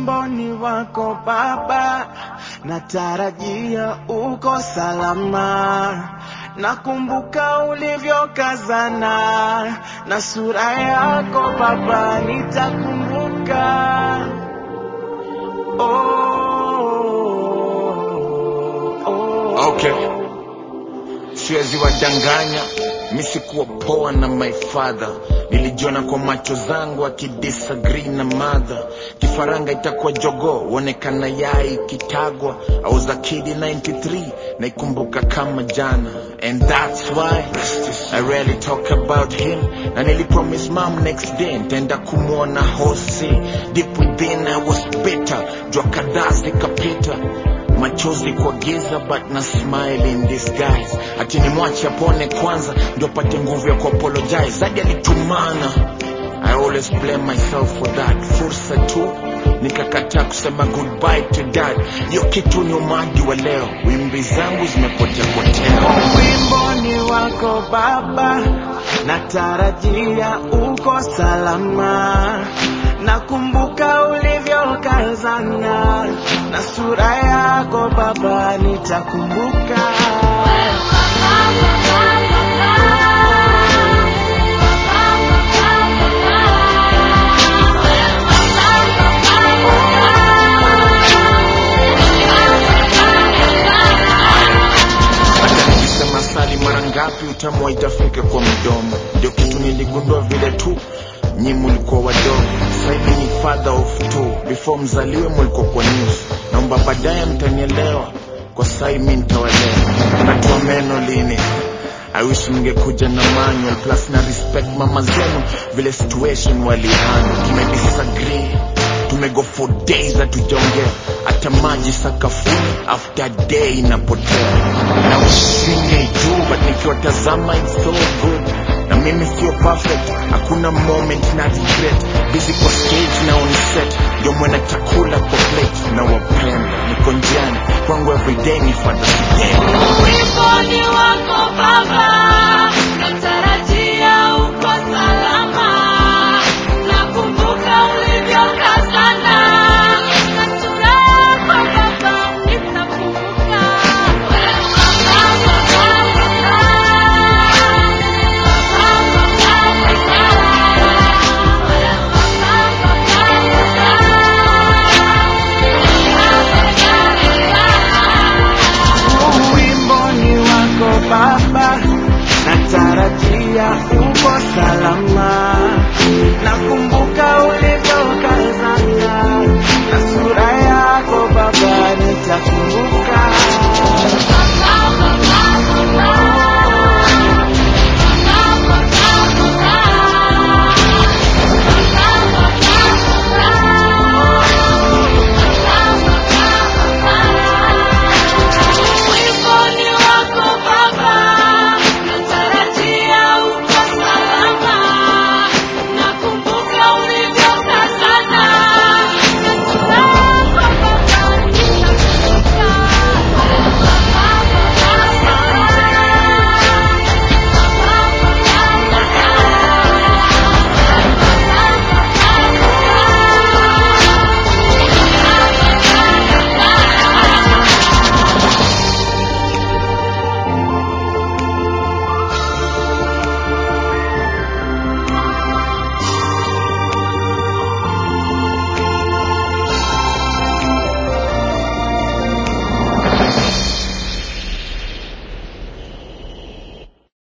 uwimboni wako Baba, natarajia uko salama. Nakumbuka ulivyokazana na sura yako Baba, nitakumbuka. Okay, siwezi wadanganya, mimi sikuwa poa na my father. Nilijiona kwa macho zangu akidisagree na mother. Kifaranga itakuwa jogo, wonekana yai kitagwa. I was a kid in 93, naikumbuka kama jana. And that's why I rarely talk about him. Na nilipromise mom next day nitaenda kumuona hosi. Deep within I was bitter, jua kadhaa zikapita. Machozi kwa giza but na smile in disguise. Ati nimwache apone kwanza ndio pate nguvu ya kuapologize. Hadi alitumana, I always blame myself for that. Fursa tu nikakataa kusema goodbye to dad. Hiyo kitu ni umadi wa leo, wimbi zangu zimepotea potea. Uwimboni wako Baba, natarajia uko salama. Nakumbuka ulivyokazana na sura yako Baba, nitakumbuka. Ngapi utamu itafika kwa mdomo. Ndio kitu niligundua vile tu nyi mulikuwa wadogo. Sasa ni father of two. Before mzaliwe mulikuwa kwa news. Naomba baadaye mtanielewa, kwa sasa mimi nitawalea. Natua meno lini? I wish mngekuja na manual. Plus na respect mama zenu vile situation walihandle. Tumedisagree, tumego for days hatujaongea. Hata maji sakafuni after day inapotea. Na usinge juu but nikiwatazama it's so good. Na mimi sio perfect, hakuna moment na regret. Busy kwa stage na on set, ndio